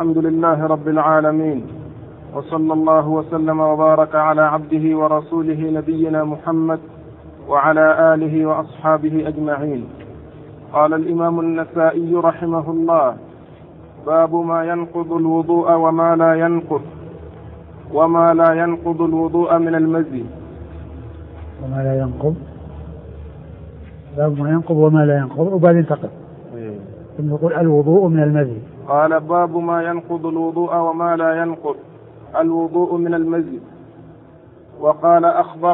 الحمد لله رب العالمين، وصلى الله وسلم وبارك على عبده ورسوله نبينا محمد وعلى آله وأصحابه أجمعين. قال الإمام النسائي رحمه الله: باب ما ينقض الوضوء وما لا ينقض الوضوء من المزي. وما لا ينقض، باب ما ينقض وما لا ينقض، وبعدين تقف ثم يقول الوضوء من المزي. قال: باب ما ينقض الوضوء وما لا ينقض الوضوء من المزي. وقال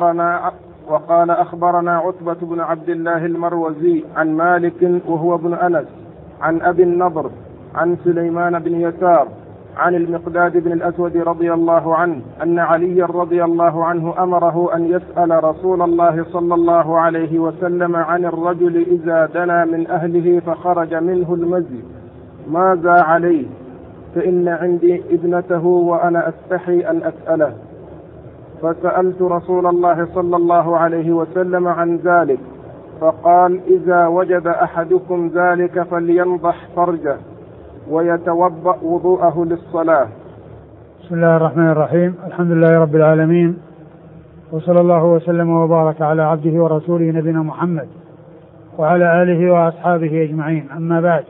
أخبرنا عتبة بن عبد الله المروزي عن مالك وهو ابن أنس عن أبي النضر عن سليمان بن يسار عن المقداد بن الأسود رضي الله عنه أن علي رضي الله عنه أمره أن يسأل رسول الله صلى الله عليه وسلم عن الرجل إذا دنا من أهله فخرج منه المزي ماذا عليه، فإن عندي ابنته وأنا أستحي أن أسأله. فسألت رسول الله صلى الله عليه وسلم عن ذلك فقال: إذا وجد أحدكم ذلك فلينضح فرجه ويتوضأ وضوءه للصلاة. بسم الله الرحمن الرحيم، الحمد لله رب العالمين، وصلى الله وسلم وبارك على عبده ورسوله نبينا محمد وعلى آله وأصحابه أجمعين. أما بعد،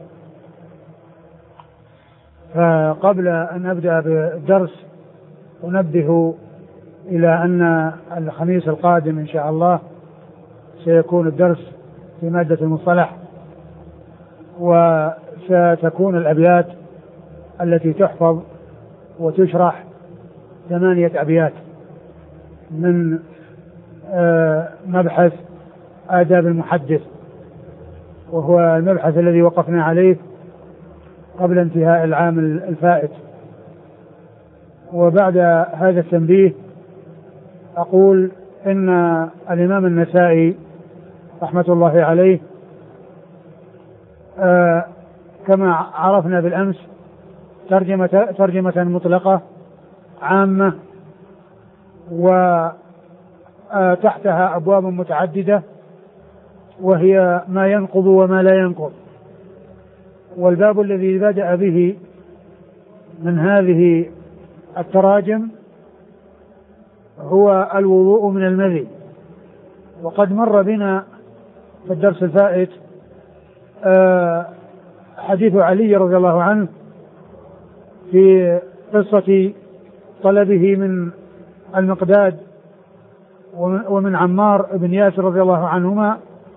فقبل أن أبدأ بالدرس أنبه إلى أن الخميس القادم إن شاء الله سيكون الدرس في مادة المصطلح، وستكون الأبيات التي تحفظ وتشرح 8 أبيات من مبحث آداب المحدث، وهو المبحث الذي وقفنا عليه قبل انتهاء العام الفائت. وبعد هذا التنبيه أقول إن الإمام النسائي رحمة الله عليه كما عرفنا بالأمس ترجمة مطلقة عامة وتحتها أبواب متعددة، وهي ما ينقض وما لا ينقض. والباب الذي بدأ به من هذه التراجم هو الوضوء من المذي. وقد مر بنا في الدرس الفائت حديث علي رضي الله عنه في قصة طلبه من المقداد ومن عمار بن ياسر رضي الله عنهما.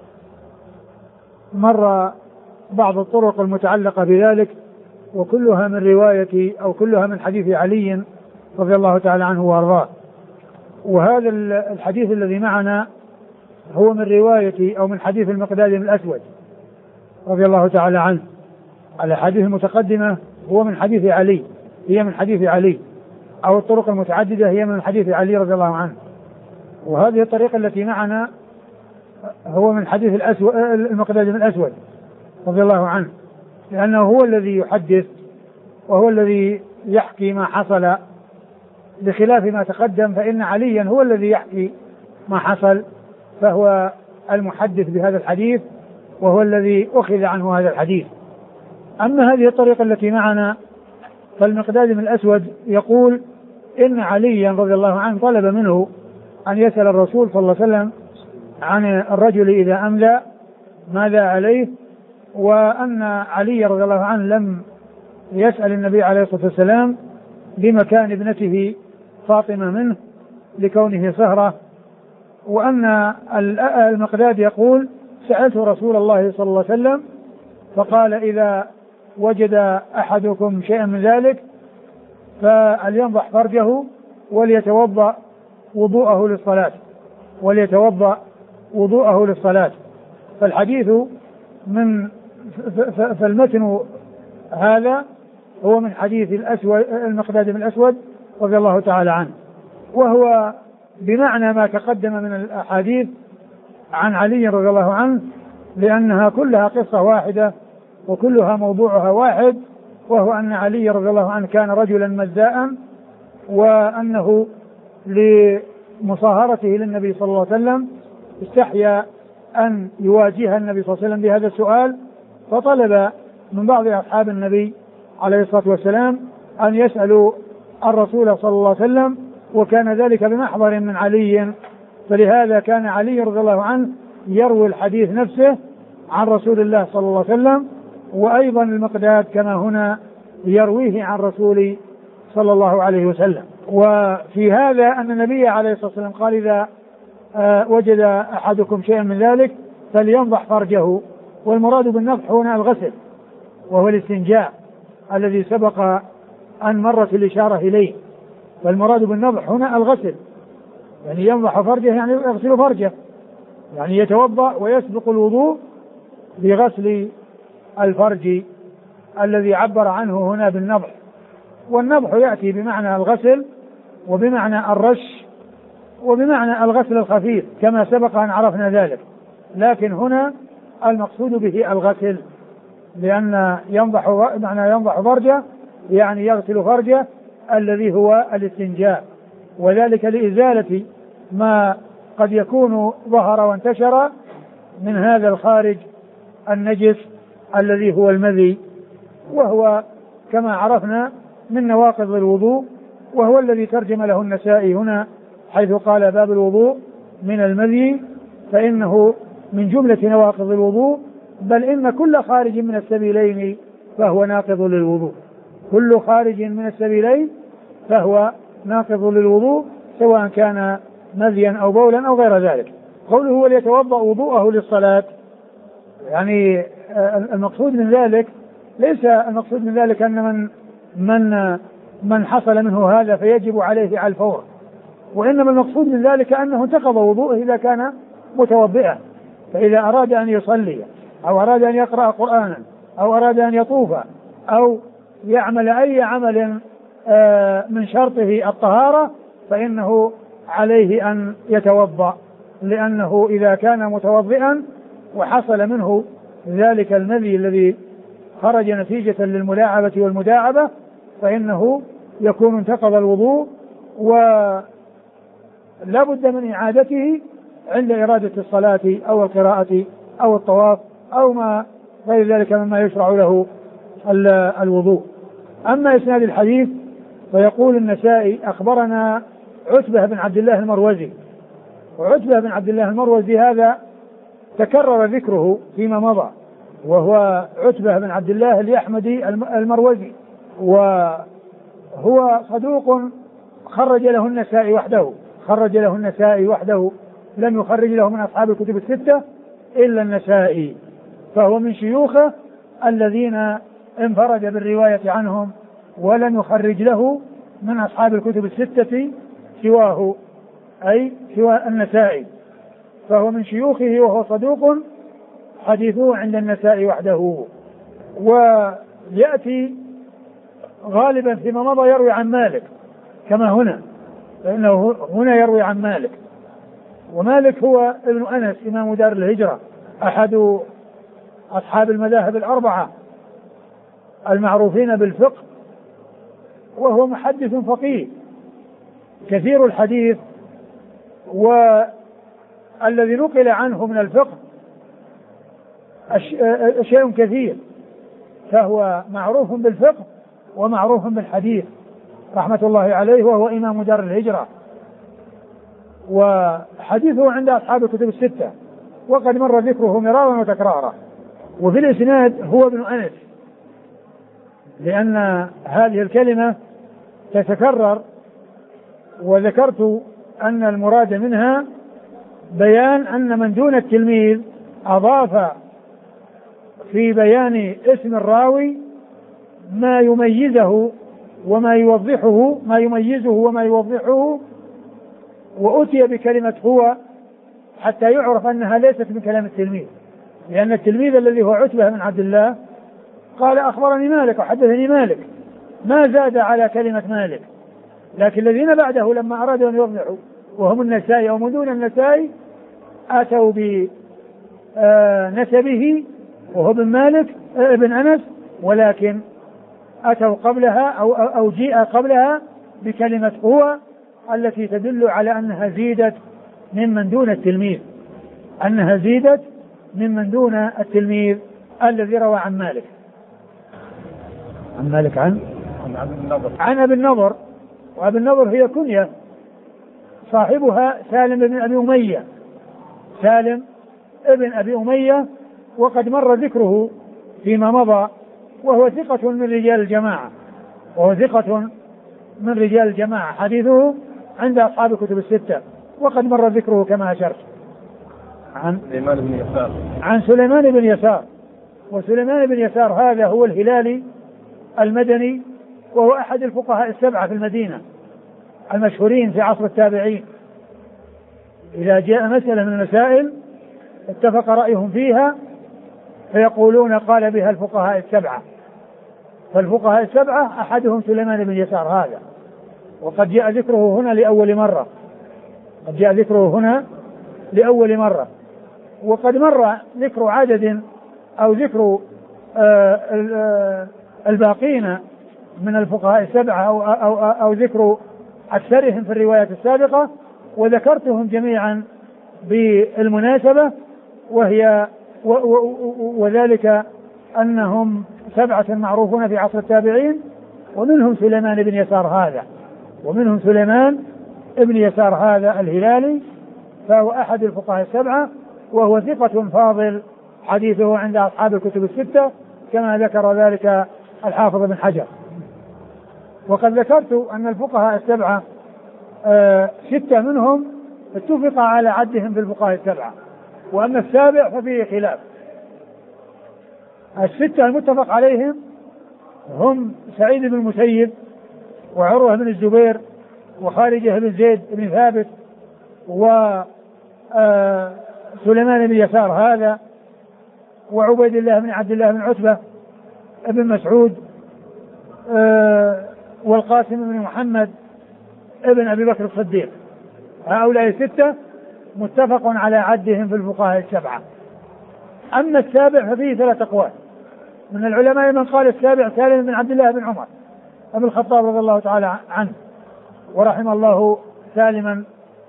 مر بعض الطرق المتعلقة بذلك، وكلها من رواية أو كلها من حديث علي رضي الله تعالى عنه وارضاه. وهذا الحديث الذي معنا هو من رواية أو من حديث المقداد بن الأسود رضي الله تعالى عنه. الحديث المتقدمة هو من حديث علي، هي من حديث علي، أو الطرق المتعددة هي من حديث علي رضي الله عنه. وهذه الطريقة التي معنا هو من حديث المقداد بن الأسود رضي الله عنه، لأنه هو الذي يحدث وهو الذي يحكي ما حصل، بخلاف ما تقدم فإن عليا هو الذي يحكي ما حصل، فهو المحدث بهذا الحديث وهو الذي أخذ عنه هذا الحديث. أما هذه الطريقة التي معنا فالمقداد بن الأسود يقول إن عليا رضي الله عنه طلب منه أن يسأل الرسول صلى الله عليه وسلم عن الرجل إذا أملى ماذا عليه، وأن علي رضي الله عنه لم يسأل النبي عليه الصلاة والسلام بمكان ابنته فاطمة منه لكونه صهرة. وأن المقداد يقول سألت رسول الله صلى الله عليه وسلم فقال: إذا وجد أحدكم شيئا من ذلك فلينضح فرجه وليتوضأ وضوءه للصلاة. فالحديث فالمتن هذا هو من حديث المقداد بن الأسود رضي الله تعالى عنه، وهو بمعنى ما تقدم من الأحاديث عن علي رضي الله عنه، لأنها كلها قصة واحدة وكلها موضوعها واحد، وهو أن علي رضي الله عنه كان رجلا مزاء، وأنه لمصاهرته للنبي صلى الله عليه وسلم استحيا أن يواجه النبي صلى الله عليه وسلم بهذا السؤال، فطلب من بعض أصحاب النبي عليه الصلاة والسلام أن يسألوا الرسول صلى الله عليه وسلم، وكان ذلك بمحضر من علي، فلهذا كان علي رضي الله عنه يروي الحديث نفسه عن رسول الله صلى الله عليه وسلم، وأيضا المقداد كما هنا يرويه عن رسول صلى الله عليه وسلم. وفي هذا أن النبي عليه الصلاة والسلام قال إذا وجد أحدكم شيئا من ذلك فلينضح فرجه، والمراد بالنضح هنا الغسل وهو الاستنجاء الذي سبق أن مرت الإشارة إليه، فالمراد بالنضح هنا الغسل، يعني ينضح فرجه يعني يغسل فرجه، يعني يتوضأ ويسبق الوضوء بغسل الفرج الذي عبر عنه هنا بالنضح. والنضح يأتي بمعنى الغسل وبمعنى الرش وبمعنى الغسل الخفيف كما سبق أن عرفنا ذلك، لكن هنا المقصود به الغسل، لأن ينضح فرجه يعني يغسل فرجه الذي هو الاستنجاء، وذلك لإزالة ما قد يكون ظهر وانتشر من هذا الخارج النجس الذي هو المذي، وهو كما عرفنا من نواقض الوضوء، وهو الذي ترجم له النسائي هنا حيث قال باب الوضوء من المذي، فإنه من جملة نواقض الوضوء، بل إن كل خارج من السبيلين فهو ناقض للوضوء، كل خارج من السبيلين فهو ناقض للوضوء سواء كان مذيا أو بولا أو غير ذلك. قوله وليتوضأ وضوءه للصلاة، يعني المقصود من ذلك ليس المقصود من ذلك أن من حصل منه هذا فيجب عليه على الفور، وإنما المقصود من ذلك أنه انتقض وضوءه إذا كان متوضئا، فإذا أراد أن يصلي أو أراد أن يقرأ قرآنا أو أراد أن يطوف أو يعمل أي عمل من شرطه الطهارة فإنه عليه أن يتوضأ، لأنه إذا كان متوضئا وحصل منه ذلك المذي الذي خرج نتيجة للملاعبة والمداعبة فإنه يكون انتقض الوضوء، ولا بد من إعادته عند إرادة الصلاة أو القراءة أو الطواف أو ما غير ذلك مما يشرع له الوضوء. أما إسناد الحديث فيقول النسائي أخبرنا عتبة بن عبد الله المروزي، وعتبة بن عبد الله المروزي هذا تكرر ذكره فيما مضى، وهو عتبة بن عبد الله اليحمدي المروزي، وهو صدوق خرج له النسائي وحده، لم يخرج له من أصحاب الكتب الستة إلا النسائي، فهو من شيوخه الذين انفرد بالرواية عنهم ولم يخرج له من أصحاب الكتب الستة سواه، أي سوى النسائي، فهو من شيوخه وهو صدوق حديثه عند النسائي وحده. ويأتي غالبا فيما مضى يروي عن مالك كما هنا، فإنه هنا يروي عن مالك، ومالك هو ابن أنس إمام دار الهجرة أحد أصحاب المذاهب الأربعة المعروفين بالفقه، وهو محدث فقيه كثير الحديث، والذي نقل عنه من الفقه شيء كثير، فهو معروف بالفقه ومعروف بالحديث رحمة الله عليه، وهو إمام دار الهجرة، وحديثه عند أصحاب الكتب الستة، وقد مر ذكره مرارا وتكرارا. وفي الإسناد هو ابن أنس، لأن هذه الكلمة تتكرر، وذكرت أن المراد منها بيان أن من دون التلميذ أضاف في بيان اسم الراوي ما يميزه وما يوضحه، ما يميزه وما يوضحه، وأتي بكلمة هو حتى يعرف أنها ليست من كلام التلميذ، لأن التلميذ الذي هو عتبة بن عبد الله قال أخبرني مالك وحدثني مالك، ما زاد على كلمة مالك، لكن الذين بعده لما أرادوا أن يوضحوا وهم النسائي أو من دون النسائي أتوا بنسبه وهو ابن مالك ابن أنس، ولكن أتوا قبلها أو جيء قبلها بكلمة هو التي تدل على أنها زيدت ممن دون التلميذ، أنها زيدت ممن دون التلميذ الذي روى عن مالك. عن مالك عن أبي النضر. عن أبي النضر. وأبي النضر هي كنية، صاحبها سالم بن أبي أمية، سالم ابن أبي أمية، وقد مر ذكره فيما مضى، وهو ثقة من رجال الجماعة، حديثه عند أصحاب الكتب الستة، وقد مر ذكره كما أشرت. عن سليمان بن يسار. وسليمان بن يسار هذا هو الهلالي المدني، وهو أحد الفقهاء السبعة في المدينة المشهورين في عصر التابعين. إذا جاء مسألة من المسائل اتفق رأيهم فيها فيقولون قال بها الفقهاء السبعة، فالفقهاء السبعة أحدهم سليمان بن يسار هذا، وقد جاء ذكره هنا لأول مرة، وقد مر ذكر عدد أو ذكر الباقين من الفقهاء السبعة أو ذكر أكثرهم في الروايات السابقة، وذكرتهم جميعا بالمناسبة، وذلك أنهم سبعة معروفون في عصر التابعين، ومنهم سليمان بن يسار هذا الهلالي، فهو أحد الفقهاء السبعة، وهو ثقة فاضل، حديثه عند أصحاب الكتب الستة كما ذكر ذلك الحافظ بن حجر. وقد ذكرت أن الفقهاء السبعة 6 منهم اتفق على عدهم في الفقهاء السبعة، وأما السابع ففيه خلاف. 6 المتفق عليهم هم سعيد بن المسيب، وعروة بن الزبير، وخارجة بن زيد بن ثابت، وسليمان بن يسار هذا، وعبيد الله بن عبد الله بن عتبة ابن مسعود، والقاسم بن محمد ابن أبي بكر الصديق. هؤلاء 6 متفق على عدهم في الفقهاء السبعة. أما السابع ففيه 3 أقوال من العلماء، من قال السابع سالم بن عبد الله بن عمر أبي الخطاب رضي الله تعالى عنه ورحم الله سالما،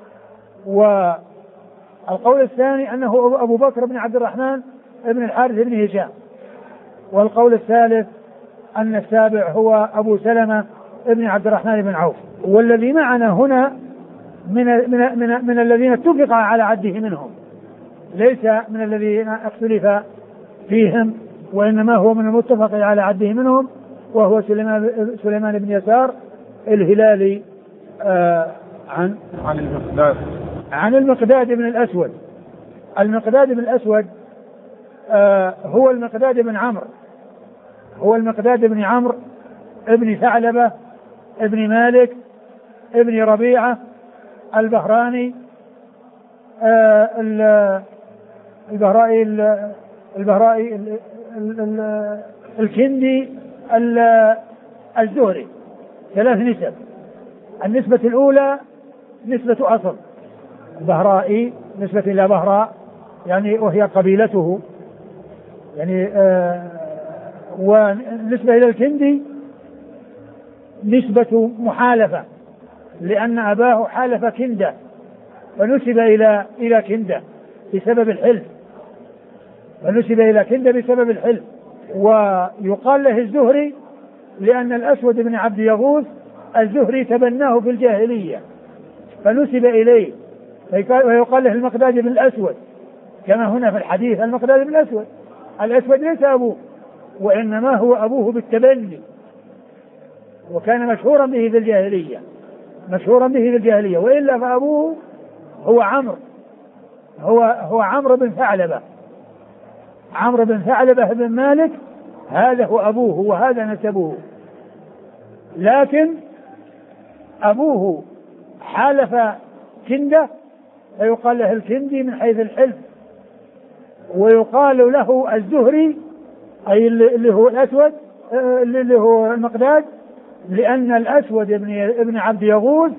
والقول الثاني أنه أبو بكر بن عبد الرحمن ابن الحارث بن هشام، والقول الثالث أن السابع هو أبو سلمة ابن عبد الرحمن بن عوف. والذي معنا هنا من الذين اتفق على عده منهم، ليس من الذين اختلف فيهم، وإنما هو من المتفق على عده منهم، وهو سليمان بن يسار الهلالي. عن المقداد بن الأسود. المقداد بن الأسود هو المقداد بن عمرو ابن ثعلبة ابن مالك ابن ربيعة البهراني الكندي الزهري. 3 نسب. النسبة الأولى نسبة أصل، البهرائي نسبة إلى بهراء يعني وهي قبيلته يعني، ونسبة إلى الكندي نسبة محالفة، لأن أباه حالف كندة فنسب إلى كندة بسبب الحلف، ويقال له الزهري لأن الأسود بن عبد يغوث الزهري تبناه في الجاهلية فنسب إليه، ويقال له المقداد بن الأسود، كما هنا في الحديث المقداد بن الأسود. الأسود ليس أبوه، وإنما هو أبوه بالتبني، وكان مشهورا به في الجاهلية، وإلا فأبوه هو عمرو بن ثعلبة بن مالك، هذا هو أبوه وهذا نسبه، لكن أبوه حالف كندة فيقال له الكندي من حيث الحلف، ويقال له الزهري أي اللي هو الأسود اللي هو المقداد، لأن الأسود ابن عبد يغوث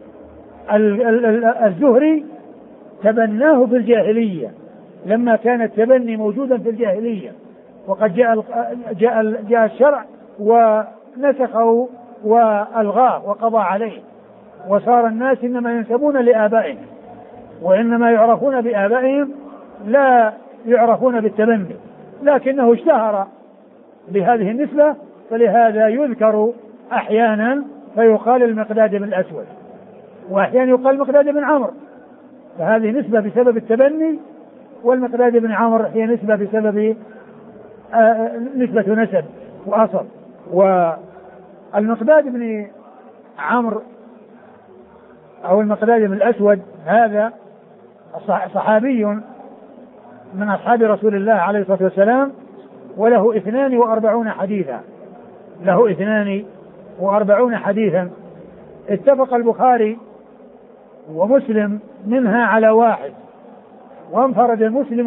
الزهري تبناه في الجاهلية لما كان التبني موجودا في الجاهلية، وقد جاء الشرع ونسخه وألغاه وقضى عليه، وصار الناس إنما ينسبون لآبائهم، وإنما يعرفون بآبائهم لا يعرفون بالتبني، لكنه اشتهر بهذه النسبة فلهذا يذكر أحيانا فيقال المقداد بن الأسود، وأحيانا يقال المقداد بن عمرو، فهذه نسبة بسبب التبني، والمقداد بن عمرو هي نسبة بسبب نسبة نسب وأصل. والمقداد بن عمرو أو المقداد بن الأسود هذا صحابي من أصحاب رسول الله عليه الصلاة والسلام، وله 42 حديثا، له 42 حديثا. اتفق البخاري ومسلم منها على 1، وانفرد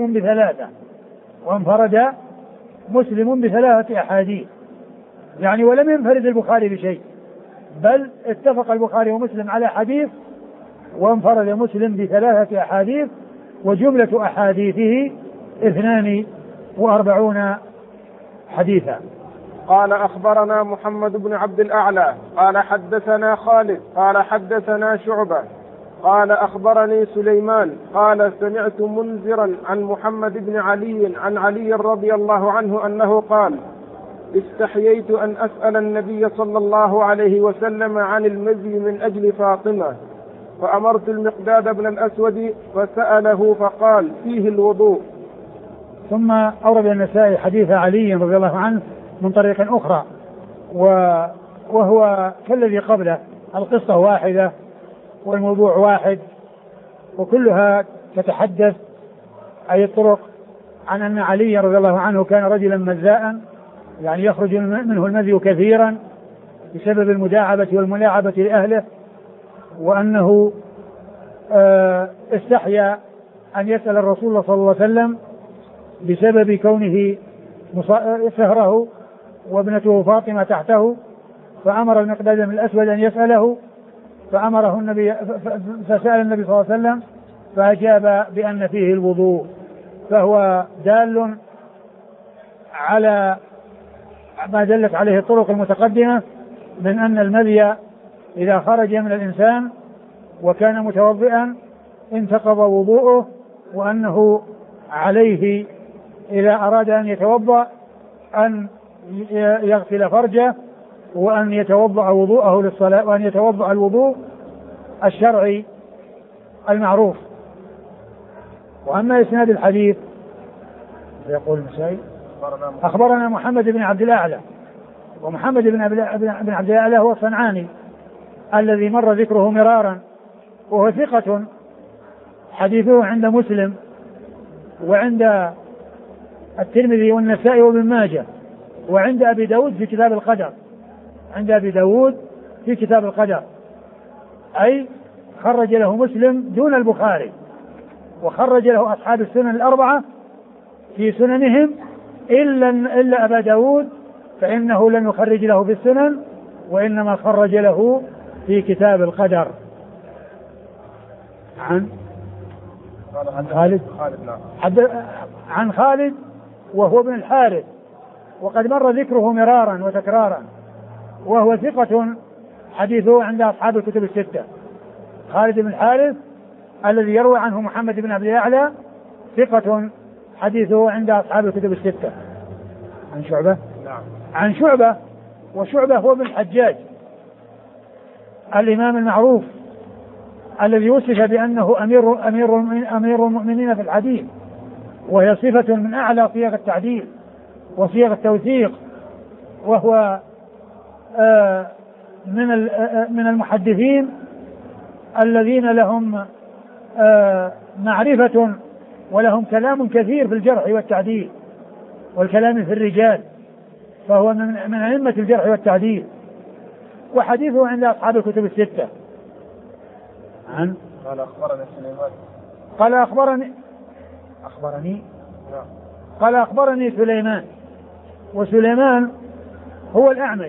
مسلم ب3 أحاديث، يعني ولم ينفرد البخاري بشيء، بل اتفق البخاري ومسلم على حديث، وانفرد مسلم ب3 أحاديث، وجملة أحاديثه 42 حديثا. قال أخبرنا محمد بن عبد الأعلى قال حدثنا خالد قال حدثنا شعبة قال أخبرني سليمان قال سمعت منذرا عن محمد بن علي عن علي رضي الله عنه أنه قال: استحييت أن أسأل النبي صلى الله عليه وسلم عن المزي من أجل فاطمة، فأمرت المقداد بن الأسود فسأله فقال: فيه الوضوء. ثم أورد النسائي حديث علي رضي الله عنه من طريق أخرى، وهو كالذي قبله، القصة واحدة والموضوع واحد، وكلها تتحدث أي الطرق عن أن علي رضي الله عنه كان رجلا مزاء، يعني يخرج منه المذي كثيرا بسبب المداعبة والملاعبة لأهله، وأنه استحيا أن يسأل الرسول صلى الله عليه وسلم بسبب كونه سهره وابنته فاطمة تحته، فأمر المقداد بن الأسود أن يسأله، فأمره النبي فسأل النبي صلى الله عليه وسلم فأجاب بأن فيه الوضوء. فهو دال على ما دلت عليه الطرق المتقدمة من أن المذي إذا خرج من الإنسان وكان متوضئا انتقض وضوءه، وأنه عليه إذا أراد أن يتوضأ أن يغسل فرجه، وأن يتوضأ وضوءه للصلاة، وأن يتوضأ الوضوء الشرعي المعروف. وأما إسناد الحديث يقول النسائي: أخبرنا محمد بن عبد الأعلى، ومحمد بن عبد الأعلى هو الصنعاني الذي مر ذكره مرارا، وهو ثقة، حديثه عند مسلم وعند الترمذي والنسائي وابن ماجه، وعند أبي داود في كتاب القدر، عند أبي داود في كتاب القدر، أي خرج له مسلم دون البخاري، وخرج له أصحاب السنن الأربعة في سننهم إلا أبا داود، فإنه لم يخرج له في السنن، وإنما خرج له في كتاب القدر. عن خالد عن خالد وهو ابن الحارث، وقد مر ذكره مرارا وتكرارا، وهو ثقة حديثه عند أصحاب الكتب الستة. خالد بن الحارث الذي يروي عنه محمد بن عبد الأعلى ثقة حديثه عند أصحاب الكتب الستة. عن شعبة؟ نعم. عن شعبة، وشعبة هو ابن الحجاج الإمام المعروف الذي وصف بأنه أمير المؤمنين في الحديث، وهي صفة من أعلى صيغ التعديل وصيغ التوثيق، وهو من المحدثين الذين لهم معرفة ولهم كلام كثير في الجرح والتعديل والكلام في الرجال، فهو من أئمة الجرح والتعديل، وحديثه عند أصحاب الكتب الستة. قال أخبرني سليمان قال أخبرني سليمان، وسليمان هو الأعمش،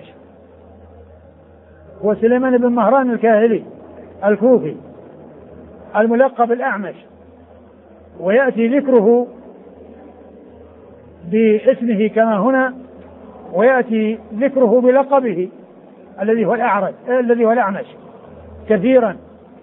وسليمان بن مهران الكاهلي الكوفي الملقب الأعمش، ويأتي ذكره باسمه كما هنا، ويأتي ذكره بلقبه الذي هو الأعمش كثيرا،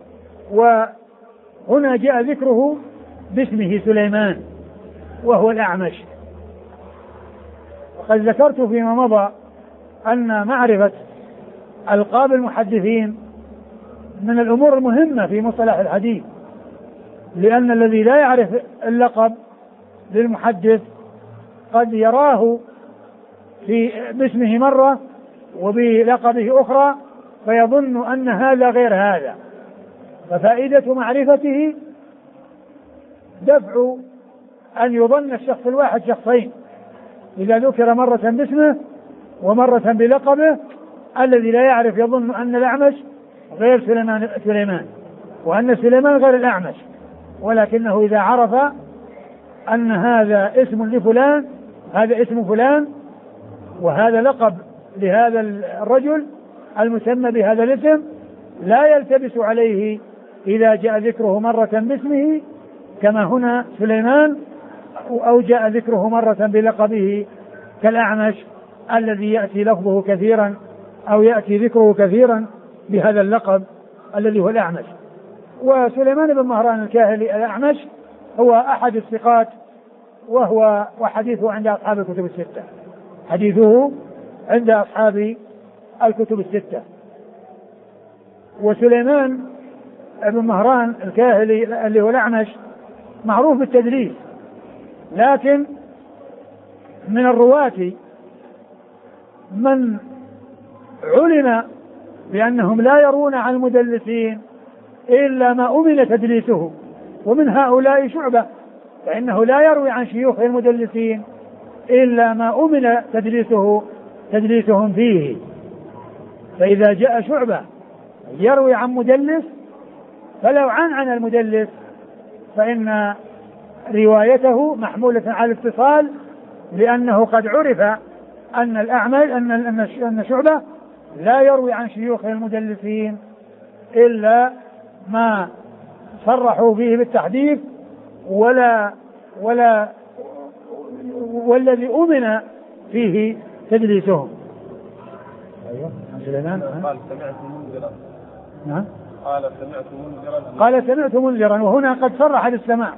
وهنا جاء ذكره باسمه سليمان وهو الأعمش. وقد ذكرت فيما مضى أن معرفة ألقاب المحدثين من الأمور المهمة في مصطلح الحديث، لأن الذي لا يعرف اللقب للمحدث قد يراه باسمه مرة وبلقبه أخرى فيظن أن هذا غير هذا. ففائدة معرفته دفع أن يظن الشخص الواحد شخصين إذا ذكر مرة باسمه ومرة بلقبه. الذي لا يعرف يظن أن الأعمش غير سليمان وأن سليمان غير الأعمش، ولكنه إذا عرف أن هذا اسم لفلان، هذا اسم فلان وهذا لقب لهذا الرجل المسمى بهذا الاسم، لا يلتبس عليه إذا جاء ذكره مرة باسمه كما هنا سليمان، أو جاء ذكره مرة بلقبه كالأعمش الذي يأتي لفظه كثيرا أو يأتي ذكره كثيرا بهذا اللقب الذي هو الأعمش. وسليمان بن مهران الكاهلي الأعمش هو أحد الثقات، وحديثه عند أصحاب الكتب الستة، حديثه عند أصحاب الكتب الستة. وسليمان بن مهران الكاهلي اللي هو الأعمش معروف بالتدليس، لكن من الرواة من علم بأنهم لا يرون عن المدلسين إلا ما أمن تدليسه، ومن هؤلاء شعبة، فإنه لا يروي عن شيوخ المدلسين إلا ما أمن تدليسهم فيه. فإذا جاء شعبة يروي عن مدلس فلو عن المدلس فإن روايته محمولة على الاتصال، لأنه قد عرف أن الأعمال أن شعبة لا يروي عن شيوخ المدلسين إلا ما صرحوا فيه بالتحديث والذي أمن فيه تدليسهم. أيوة. قال سمعت منذرا. نعم. قال سمعت منذرا وهنا قد صرح بالسماع،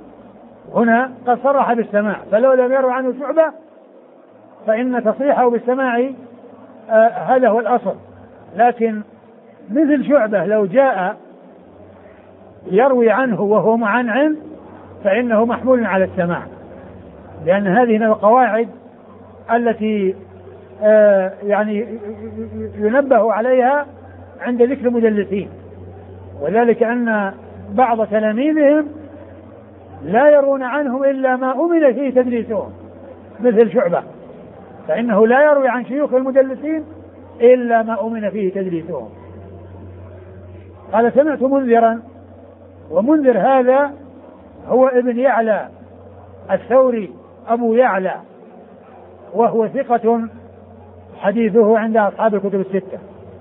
فلو لم يروي عنه شعبة فإن تصريحه بالسماع هذا هو الأصل. لكن مثل شعبة لو جاء يروي عنه وهو معنعن فإنه محمول على السماع، لأن هذه من القواعد التي يعني ينبه عليها عند ذكر المدلسين، وذلك أن بعض تلاميذهم لا يرون عنهم إلا ما أمن فيه تدليسهم مثل شعبة، فإنه لا يروي عن شيوخ المدلسين إلا ما أمن فيه تدليسهم. قال سمعت منذرا، ومنذر هذا هو ابن يعلى الثوري أبو يعلى، وهو ثقة حديثه عند أصحاب الكتب الستة،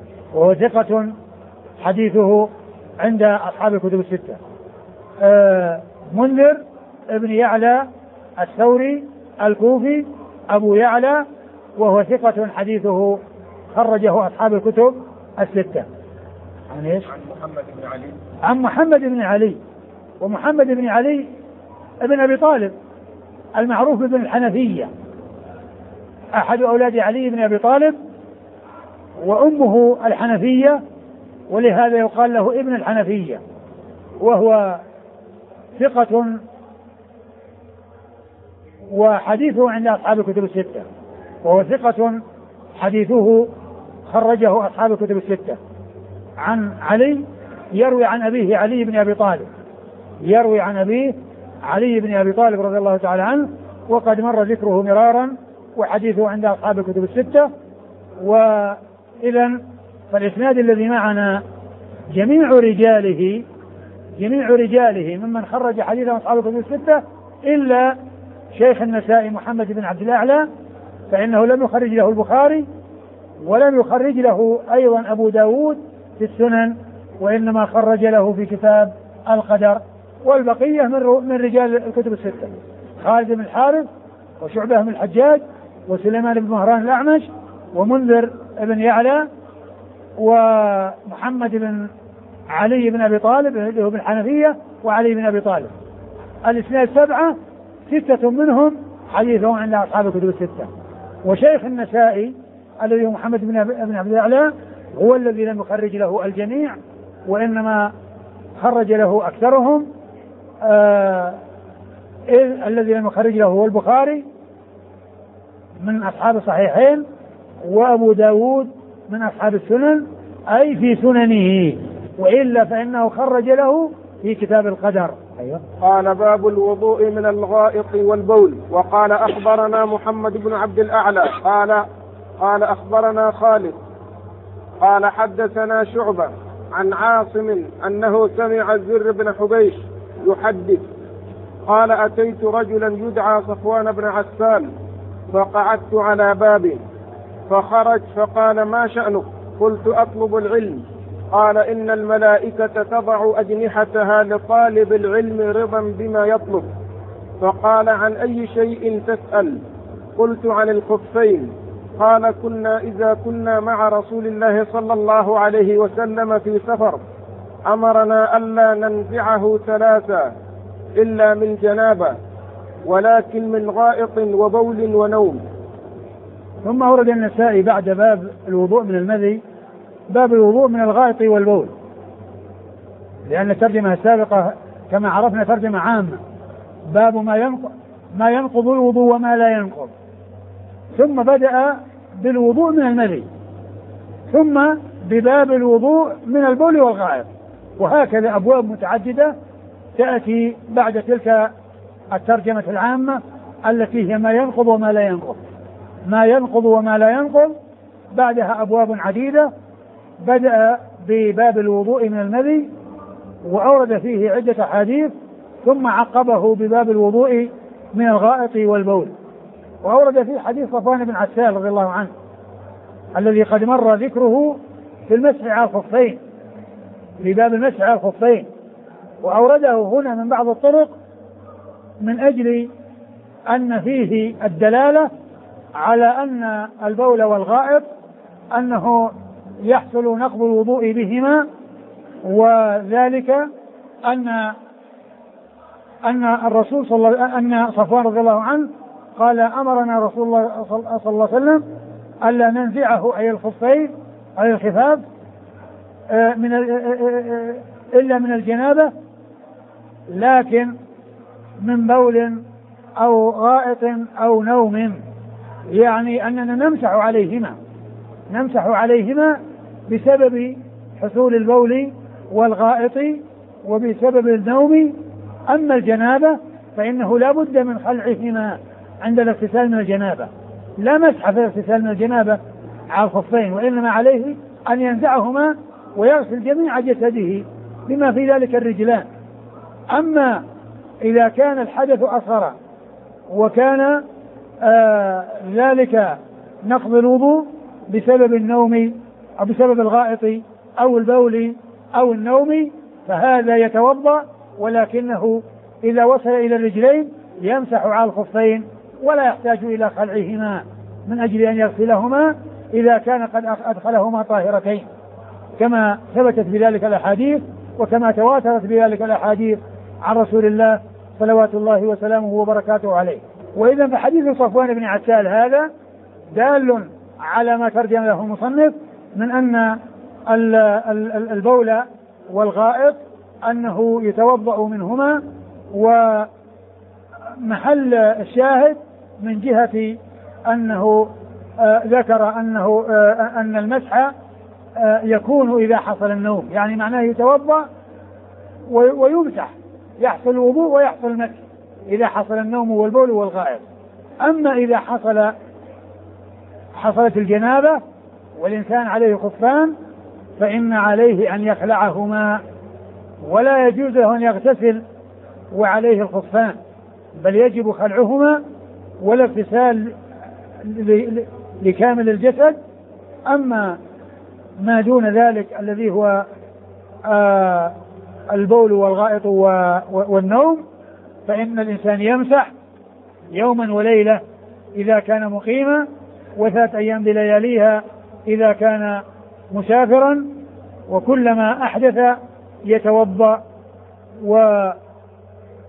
منذر ابن يعلى الثوري الكوفي أبو يعلى، وهو ثقة حديثه خرجه أصحاب الكتب الستة. عن محمد بن علي، ومحمد بن علي ابن أبي طالب المعروف بن الحنفية، أحد أولاد علي بن أبي طالب، وأمه الحنفية، ولهذا يقال له ابن الحنفية، وهو ثقة وحديثه عند أصحاب الكتب الستة، وهو ثقة حديثه خرجه أصحاب الكتب الستة. عن علي يروي عن أبيه علي بن أبي طالب رضي الله تعالى عنه، وقد مر ذكره مرارا، وحديثه عند أصحاب الكتب الستة. وإذن فالإسناد الذي معنا جميع رجاله ممن خرج حديث أصحاب الكتب الستة إلا شيخ النسائي محمد بن عبد الأعلى، فإنه لم يخرج له البخاري، ولم يخرج له أيضا أبو داود في السنن، وإنما خرج له في كتاب القدر. والبقية من رجال الكتب الستة: خالد بن الحارث، وشعبة بن الحجاج، وسليمان بن مهران الأعمش، ومنذر بن يعلى، ومحمد بن علي بن أبي طالب اللي هو بالحنفية، وعلي بن أبي طالب. الإسناد 7، 6 منهم حديثهم عند أصحاب الكتب الستة. وشيخ النسائي الذي هو محمد بن عبد الأعلى هو الذي لم يخرج له الجميع، وإنما خرج له أكثرهم. الذي لم يخرج له هو البخاري من أصحاب الصحيحين، وأبو داود من أصحاب السنن أي في سننه، وإلا فإنه خرج له في كتاب القدر. أيوة. قال باب الوضوء من الغائط والبول. وقال أخبرنا محمد بن عبد الأعلى قال أخبرنا خالد قال حدثنا شعبة عن عاصم أنه سمع الزر بن حبيش يحدث قال أتيت رجلا يدعى صفوان بن عسال فقعدت على بابه فخرج فقال ما شأنك؟ قلت أطلب العلم. قال إن الملائكة تضع أجنحتها لطالب العلم رضا بما يطلب. فقال عن أي شيء تسأل؟ قلت عن الخفين. قال كنا إذا كنا مع رسول الله صلى الله عليه وسلم في سفر أمرنا ألا ننزعه ثلاثا إلا من جنابة ولكن من غائط وبول ونوم. ثم ورد النسائي بعد باب الوضوء من المذي باب الوضوء من الغائط والبول، لأن الترجمة السابقة كما عرفنا ترجمة عامة، باب ما ينقض الوضوء وما لا ينقض، ثم بدأ بالوضوء من المذي، ثم بباب الوضوء من البول والغائط، وهكذا أبواب متعددة تأتي بعد تلك الترجمة العامة التي هي ما ينقض وما لا ينقض. ما ينقض وما لا ينقض بعدها أبواب عديدة، بدأ بباب الوضوء من المذي وأورد فيه عدة أحاديث، ثم عقبه بباب الوضوء من الغائط والبول، وأورد فيه حديث صفوان بن عسال رضي الله عنه الذي قد مر ذكره في المسح على الخفين، في باب المسح على الخفين، وأورده هنا من بعض الطرق من أجل أن فيه الدلالة على أن البول والغائط أنه يحصل نقض الوضوء بهما، وذلك أن الرسول أن صفوان رضي الله عنه قال أمرنا رسول الله صلى الله عليه وسلم ألا ننزعه أي الخفين أي الخفاف إلا من الجنابة، لكن من بول أو غائط أو نوم، يعني أننا نمسح عليهما بسبب حصول البول والغائط وبسبب النوم. أما الجنابة فإنه لا بد من خلعهما عند الاغتسال من الجنابة، لا مسح في الاغتسال من الجنابة على الخفين، وإنما عليه أن ينزعهما ويغسل جميع جسده بما في ذلك الرجلان. أما إذا كان الحدث أصغر وكان ذلك نقض الوضوء بسبب النوم أو بسبب الغائط أو البول أو النوم، فهذا يتوضأ، ولكنه إذا وصل إلى الرجلين يمسح على الخفين ولا يحتاج إلى خلعهما من أجل أن يغسلهما إذا كان قد أدخلهما طاهرتين، كما ثبتت بذلك الأحاديث وكما تواترت بذلك الأحاديث عن رسول الله صلوات الله وسلامه وبركاته عليه. وإذا فحديث صفوان بن عسال هذا دال على ما ترجم له المصنف من أن البول والغائط أنه يتوضأ منهما، ومحل الشاهد من جهة أنه ذكر أنه أن المسح يكون إذا حصل النوم، يعني معناه يتوضأ ويمسح، يحصل الوضوء ويحصل المسح إذا حصل النوم والبول والغائط. أما إذا حصلت الجنابة والإنسان عليه خفان فإن عليه أن يخلعهما، ولا يجوز له أن يغتسل وعليه الخفان، بل يجب خلعهما والاغتسال لكامل الجسد. أما ما دون ذلك الذي هو البول والغائط والنوم فإن الإنسان يمسح يوما وليلة إذا كان مقيما، و3 أيام بلياليها إذا كان مسافرا، وكلما أحدث يتوضأ ويمسح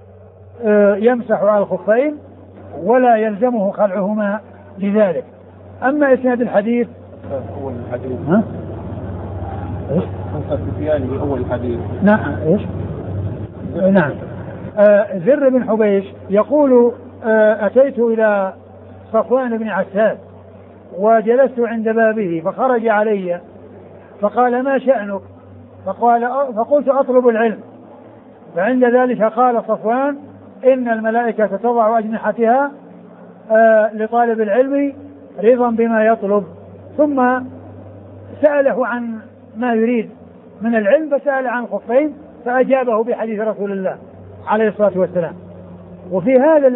على الخفين ولا يلزمه خلعهما لذلك. أما إسناد الحديث أول الحديث إيش؟ سفيان أول الحديث. نعم إيش؟ نعم. زر بن حبيش يقول أتيت إلى صفوان بن عساد وجلست عند بابه فخرج علي فقال ما شأنك؟ فقلت أطلب العلم. فعند ذلك قال صفوان إن الملائكة تضع أجنحتها لطالب العلم رضا بما يطلب. ثم سأله عن ما يريد من العلم فسأل عن الخفين فأجابه بحديث رسول الله عليه الصلاة والسلام. وفي هذا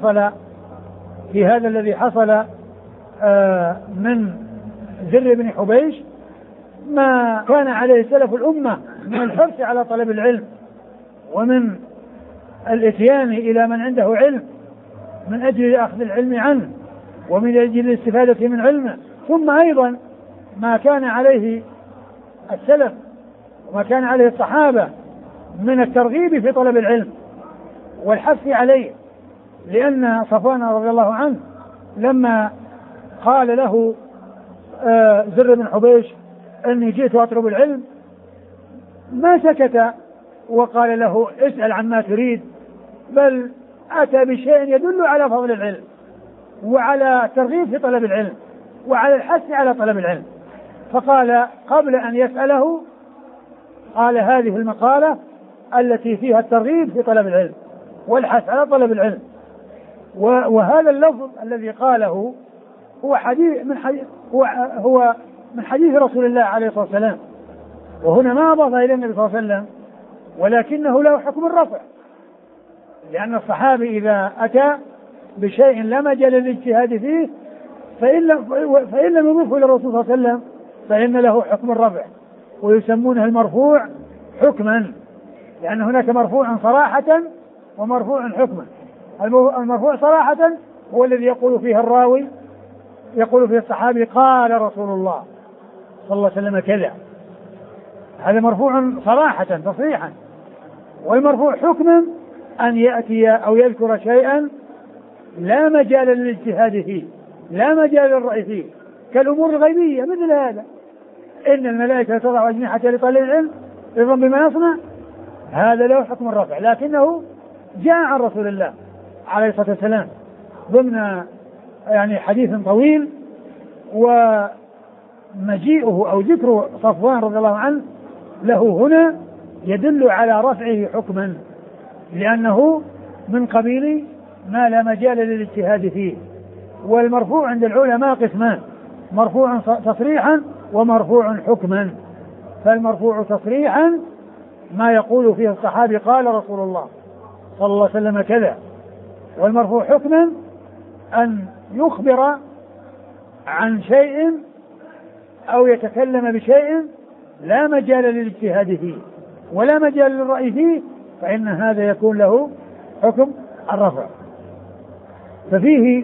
الذي حصل من زر بن حبيش ما كان عليه سلف الأمة من الحرص على طلب العلم ومن الاتيان إلى من عنده علم من أجل أخذ العلم عنه ومن أجل الاستفادة من علمه. ثم أيضا ما كان عليه السلف وما كان عليه الصحابة من الترغيب في طلب العلم والحث عليه. لأن صفوان رضي الله عنه لما قال له زر بن حبيش أني جئت أطلب العلم ما سكت وقال له اسأل عما تريد، بل أتى بشيء يدل على فضل العلم وعلى ترغيب في طلب العلم وعلى الحث على طلب العلم. فقال قبل أن يسأله قال هذه المقالة التي فيها الترغيب في طلب العلم والحث على طلب العلم. وهذا اللفظ الذي قاله هو من حديث رسول الله عليه الصلاة والسلام، وهنا ما أضاف إلى النبي صلى الله عليه وسلم ولكنه له حكم الرفع، لأن الصحابي إذا أتى بشيء لا مجال للاجتهاد فيه فإن لم يضيفه إلى الرسول صلى الله عليه وسلم فإن له حكم الرفع، ويسمونه المرفوع حكما، لأن هناك مرفوع صراحة ومرفوع حكما. المرفوع صراحة هو الذي يقول فيه الراوي يقول فيه الصحابي قال رسول الله صلى الله عليه وسلم كذا، هذا مرفوع صراحة تصريحا. والمرفوع حكما أن يأتي أو يذكر شيئا لا مجال للاجتهاد فيه لا مجال للرأي فيه كالأمور الغيبية مثل هذا، إن الملائكة تضع أجنحتها لطالب العلم رضا بما يصنع، هذا له حكم الرفع، لكنه جاء عن رسول الله عليه الصلاة والسلام ضمن حديث طويل، ومجيئه أو ذكر صفوان رضي الله عنه له هنا يدل على رفعه حكما، لأنه من قبيل ما لا مجال للاجتهاد فيه. والمرفوع عند العلماء قسمان، مرفوع تصريحا ومرفوع حكما. فالمرفوع تصريحا ما يقول فيه الصحابي قال رسول الله صلى الله عليه وسلم كذا، والمرفوع حكما أن يخبر عن شيء أو يتكلم بشيء لا مجال للاجتهاد فيه ولا مجال للرأي فيه، فإن هذا يكون له حكم الرفع. ففيه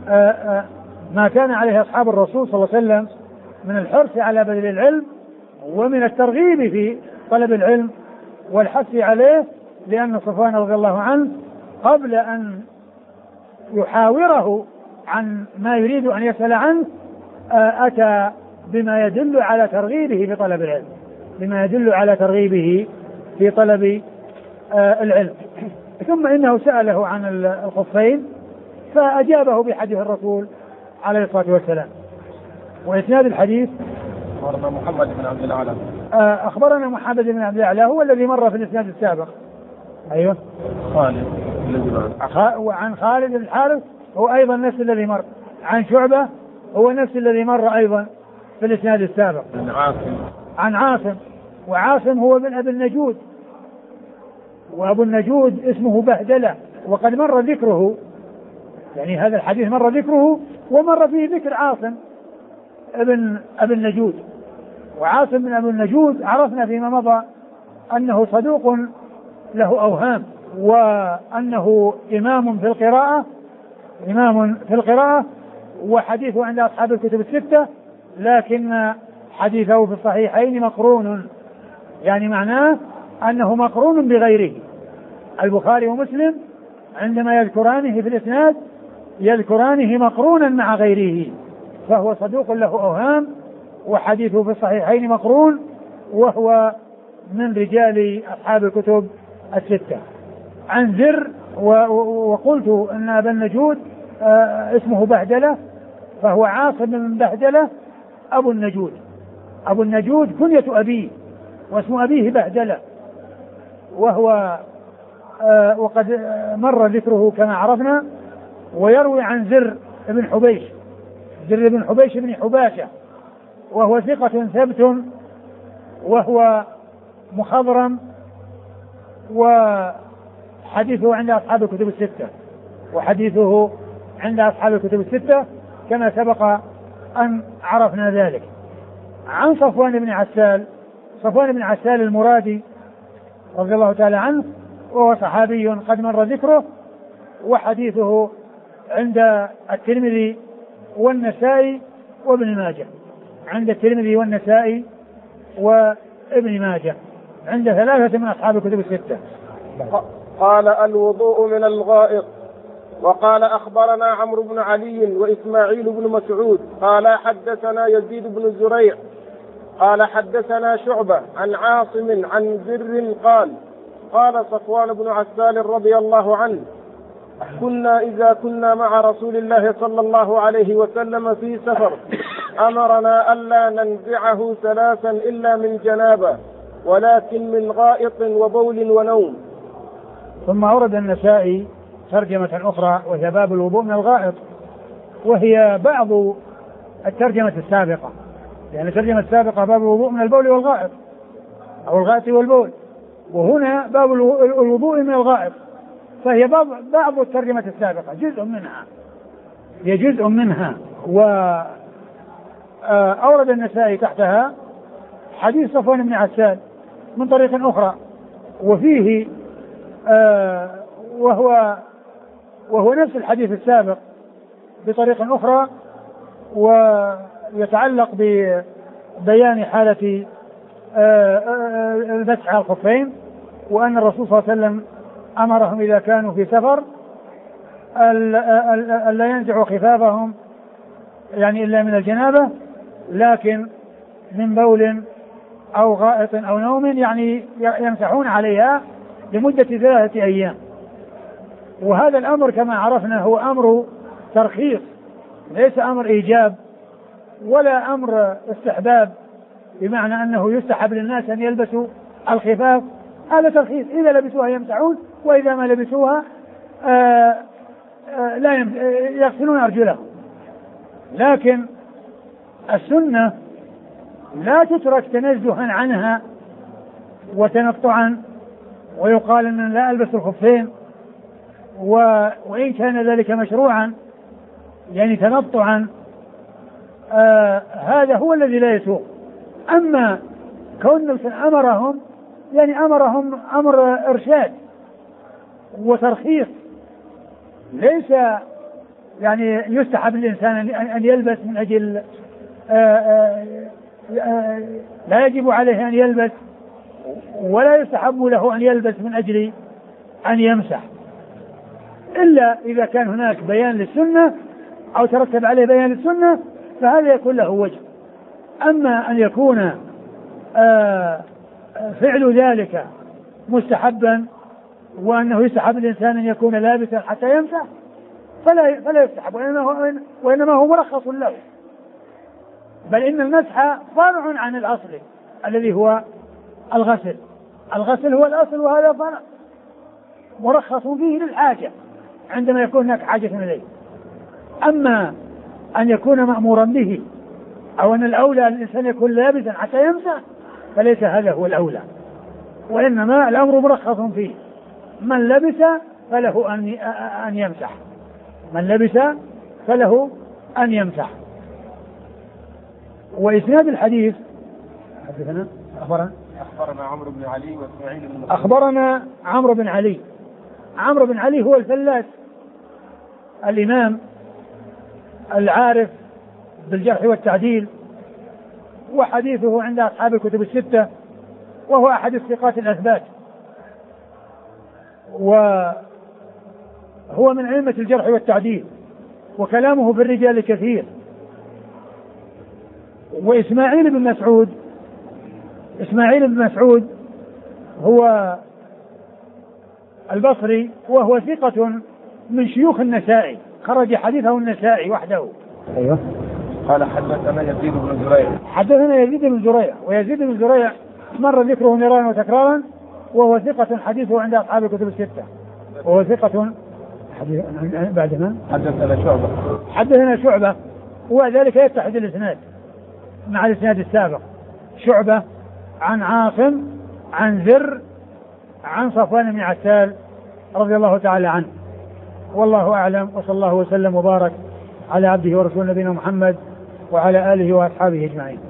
ما كان عليه أصحاب الرسول صلى الله عليه وسلم من الحرص على بذل العلم ومن الترغيب في طلب العلم والحث عليه، لأن صفوان رضي الله عنه قبل أن يحاوره عن ما يريد أن يسأل عنه أتى بما يدل على ترغيبه في طلب العلم، بما يدل على ترغيبه في طلب العلم. ثم إنه سأله عن الخفين فأجابه بحديث الرسول عليه الصلاة والسلام. وإسناد الحديث أخبرنا محمد بن عبد الأعلى أخبرنا محمد بن عبد الأعلى هو الذي مر في الإسناد السابق. أيوه خالد وعن خالد بن الحارث هو أيضا نفس الذي مر، عن شعبة هو نفس الذي مر أيضا في الإسناد السابق، عن عاصم وعاصم هو من أبي النجود، وأبو النجود اسمه بهدلة، وقد مر ذكره، هذا الحديث مر ذكره ومر فيه ذكر عاصم ابن أبي النجود. وعاصم من أبي النجود عرفنا فيما مضى أنه صدوق له أوهام، وأنه إمام في القراءة وحديثه عند أصحاب الكتب الستة، لكن حديثه في الصحيحين مقرون، معناه أنه مقرون بغيره. البخاري ومسلم عندما يذكرانه في الإسناد يذكرانه مقرونا مع غيره، فهو صدوق له أوهام، وحديثه في الصحيحين مقرون، وهو من رجال أصحاب الكتب الستة. عن زر، وقلت أن أبا النجود اسمه بهدلة، فهو عاصم بن بهدلة أبو النجود. أبو النجود كنية أبيه، واسم أبيه بهدلة، وهو وقد مر ذكره كما عرفنا. ويروي عن زر بن حبيش، زر بن حبيش بن حباشة، وهو ثقة ثبت، وهو مخضرم، وحديثه عند أصحاب الكتب الستة، وحديثه عند أصحاب الكتب الستة كما سبق أن عرفنا ذلك. عن صفوان بن عسال، صفوان بن عسال المرادي رضي الله تعالى عنه، وهو صحابي قد مر ذكره، وحديثه عند الترمذي والنسائي وابن ماجه، عند الترمذي والنسائي وابن ماجه، عند ثلاثة من أصحاب الكتب الستة. قال الوضوء من الغائط. وقال أخبرنا عمرو بن علي وإسماعيل بن مسعود قال حدثنا يزيد بن زريع قال حدثنا شعبة عن عاصم عن زر قال صفوان بن عسال رضي الله عنه: كنا إذا كنا مع رسول الله صلى الله عليه وسلم في سفر أمرنا ألا ننزعه ثلاثا إلا من جنابة، ولكن من غائط وبول ونوم. ثم أورد النسائي ترجمة أخرى، وهي باب الوضوء من الغائط، وهي بعض الترجمة السابقة، يعني الترجمة السابقة باب الوضوء من البول والغائط، أو الغائط والبول، وهنا باب الوضوء من الغائط، فهي بعض الترجمة السابقة، جزء منها، هي جزء منها. وأورد النسائي تحتها حديث صفوان بن عسال من طريق أخرى، وفيه وهو نفس الحديث السابق بطريق أخرى، ويتعلق ببيان حالة المسح على الخفين، وأن الرسول صلى الله عليه وسلم أمرهم إذا كانوا في سفر ألا ينزعوا خفافهم يعني إلا من الجنابة، لكن من بول أو غائط أو نوم، يعني يمسحون عليها لمدة 3 أيام. وهذا الأمر كما عرفنا هو أمر ترخيص، ليس أمر إيجاب ولا أمر استحباب، بمعنى أنه يستحب للناس أن يلبسوا الخفاف، هذا ترخيص، إذا لبسوها يمسحون، وإذا ما لبسوها لا يغسلون أرجلهم. لكن السنة لا تترك تنزها عنها وتنطعا، ويقال أن لا ألبس الخفين، وإن كان ذلك مشروعا يعني تنطعا، هذا هو الذي لا يسوق. أما كون أمرهم يعني أمرهم أمر إرشاد وترخيص، ليس يعني يستحب للإنسان أن يلبس من أجل لا يجب عليه أن يلبس، ولا يستحب له أن يلبس من أجل أن يمسح، إلا إذا كان هناك بيان للسنة أو ترتب عليه بيان للسنة، فهذا يكون له وجه. أما أن يكون فعل ذلك مستحبا، وأنه يستحب الإنسان أن يكون لابسا حتى يمسح، فلا يستحب، وإنما هو مرخص له، بل إن المسح فرع عن الأصل الذي هو الغسل. الغسل هو الأصل، وهذا فرع مرخص فيه للحاجة عندما يكون هناك حاجة إليه. أما أن يكون مأمورا به أو أن الأولى الإنسان يكون لابسا حتى يمسح، فليس هذا هو الأولى، وإنما الأمر مرخص فيه، من لبس فله أن يمسح، من لبس فله أن يمسح. وإسناد الحديث حدثنا أخبرنا عمرو بن علي وإسماعيل بن مسعود. أخبرنا عمرو بن علي. عمرو بن علي هو الفلاس الإمام العارف بالجرح والتعديل، وحديثه عند أصحاب الكتب الستة، وهو أحد الثقات الأثبات، وهو من أئمة الجرح والتعديل، وكلامه في الرجال كثير، وإسماعيل بن مسعود هو البصري وهو ثقة من شيوخ النسائي، خرج حديثه النسائي وحده. أيوه. قال حدثنا يزيد بن زريع. ويزيد بن زريع مر ذكره مرارا وتكرارا، وهو ثقة حديثه عند أصحاب الكتب الستة، وهو ثقة بعدما حدثنا شعبة، وذلك يتحد الإسناد مع الإسناد السابق. شعبة عن عاصم عن زر عن صفوان بن عسال رضي الله تعالى عنه. والله أعلم، وصلى الله وسلم وبارك على عبده ورسوله نبينا محمد وعلى آله وأصحابه أجمعين.